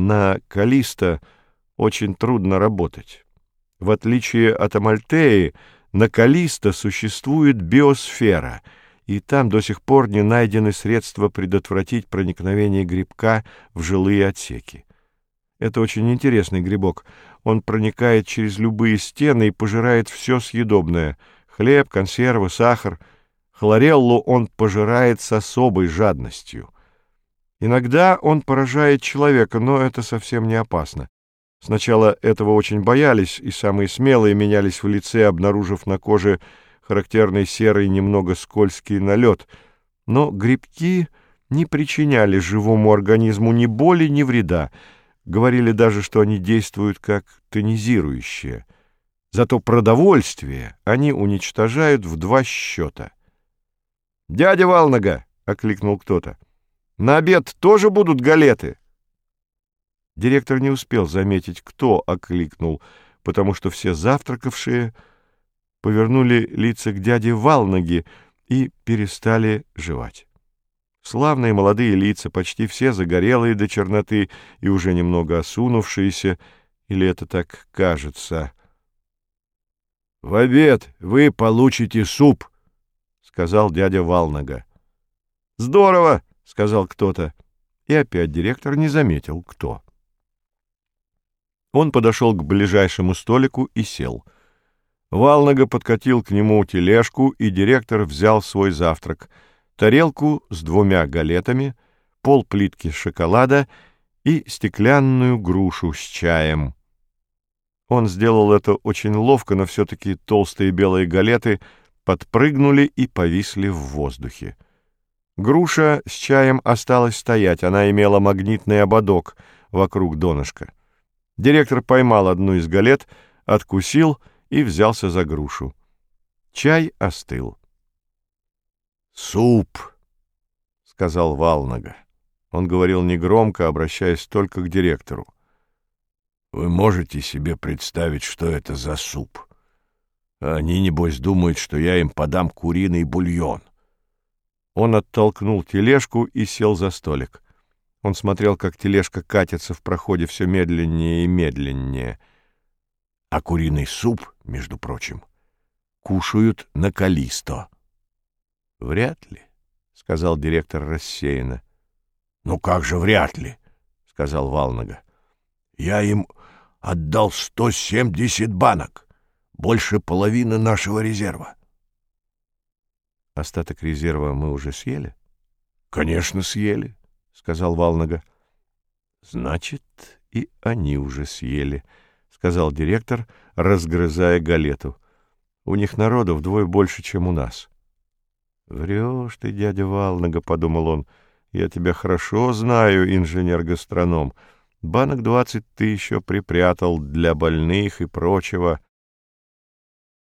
на Каллисто очень трудно работать. В отличие от Амальтеи, на Каллисто существует биосфера, и там до сих пор не найдены средства предотвратить проникновение грибка в жилые отсеки. Это очень интересный грибок. Он проникает через любые стены и пожирает все съедобное — хлеб, консервы, сахар. Хлореллу он пожирает с особой жадностью. Иногда он поражает человека, но это совсем не опасно. Сначала этого очень боялись, и самые смелые менялись в лице, обнаружив на коже характерный серый, немного скользкий налет. Но грибки не причиняли живому организму ни боли, ни вреда. Говорили даже, что они действуют как тонизирующие. Зато продовольствие они уничтожают в 2 счета. «Дядя Валнага!» — окликнул кто-то. «На обед тоже будут галеты?» Директор не успел заметить, кто окликнул, потому что все завтракавшие повернули лица к дяде Валнаге и перестали жевать. Славные молодые лица, почти все загорелые до черноты и уже немного осунувшиеся, или это так кажется. «В обед вы получите суп», — сказал дядя Валнага. «Здорово», — сказал кто-то, и опять директор не заметил, кто. Он подошел к ближайшему столику и сел. Валнага подкатил к нему тележку, и директор взял свой завтрак — тарелку с 2 галетами, полплитки шоколада и стеклянную грушу с чаем. Он сделал это очень ловко, но все-таки толстые белые галеты подпрыгнули и повисли в воздухе. Груша с чаем осталась стоять, она имела магнитный ободок вокруг донышка. Директор поймал одну из галет, откусил и взялся за грушу. Чай остыл. «Суп», — сказал Валнага. Он говорил негромко, обращаясь только к директору. «Вы можете себе представить, что это за суп? Они, небось, думают, что я им подам куриный бульон». Он оттолкнул тележку и сел за столик. Он смотрел, как тележка катится в проходе все медленнее и медленнее. А куриный суп, между прочим, кушают на Каллисто. «Вряд ли», — сказал директор рассеянно. «Ну как же вряд ли?» — сказал Валнага. «Я им отдал 170 банок, больше половины нашего резерва». «Остаток резерва мы уже съели?» «Конечно, съели», — сказал Валнага. «Значит, и они уже съели», — сказал директор, разгрызая галету. «У них народу вдвое больше, чем у нас». «Врешь ты, дядя Валнага», — подумал он. «Я тебя хорошо знаю, инженер-гастроном. Банок 20 ты еще припрятал для больных и прочего».